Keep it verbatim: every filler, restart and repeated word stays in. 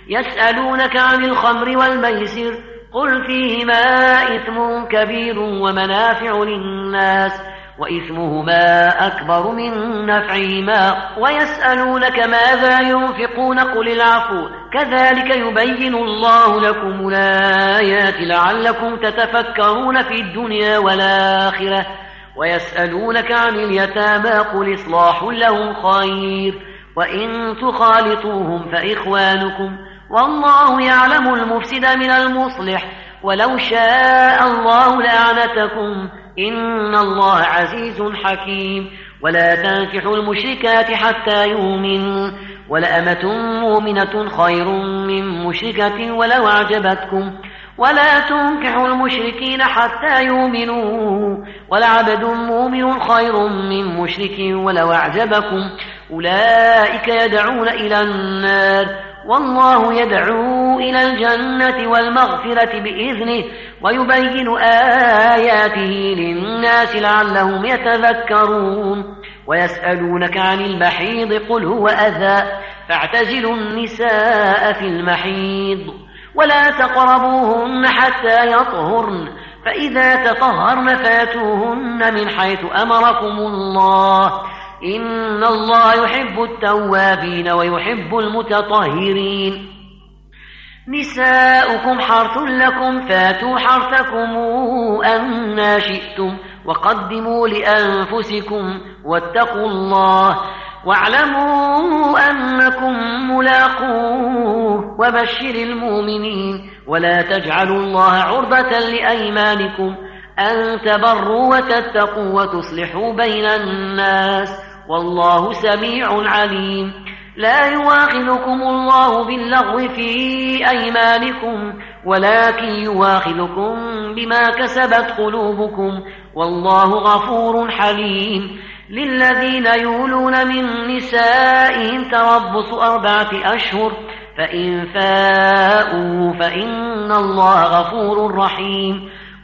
يسألونك عن الخمر والميسر قل فيهما إثم كبير ومنافع للناس وإثمهما أكبر من نفعهما ويسألونك ماذا ينفقون قل العفو كذلك يبين الله لكم الآيات لعلكم تتفكرون في الدنيا والآخرة ويسألونك عن اليتامى قل إصلاح لهم خير وإن تخالطوهم فإخوانكم والله يعلم المفسد من المصلح ولو شاء الله لأعنتكم إن الله عزيز حكيم ولا تنكحوا المشركات حتى يؤمنوا ولأمة مؤمنة خير من مشركة ولو أعجبتكم ولا تنكحوا المشركين حتى يؤمنوا ولعبد مؤمن خير من مشرك ولو أعجبكم أولئك يدعون إلى النار والله يدعو إلى الجنة والمغفرة بإذنه ويبين آياته للناس لعلهم يتذكرون ويسألونك عن المحيض قل هو أذى فاعتزلوا النساء في المحيض ولا تقربوهن حتى يطهرن فإذا تطهرن فاتوهن من حيث أمركم الله إن الله يحب التوابين ويحب المتطهرين نساؤكم حرث لكم فاتوا حرثكم أنى شئتم وقدموا لأنفسكم واتقوا الله واعلموا أنكم ملاقوه وبشر المؤمنين ولا تجعلوا الله عرضة لأيمانكم أن تبروا وتتقوا وتصلحوا بين الناس والله سميع عليم لا يواخذكم الله باللغو في أيمانكم ولكن يواخذكم بما كسبت قلوبكم والله غفور حليم للذين يولون من نسائهم تربص أربعة أشهر فإن فاءوا فإن الله غفور رحيم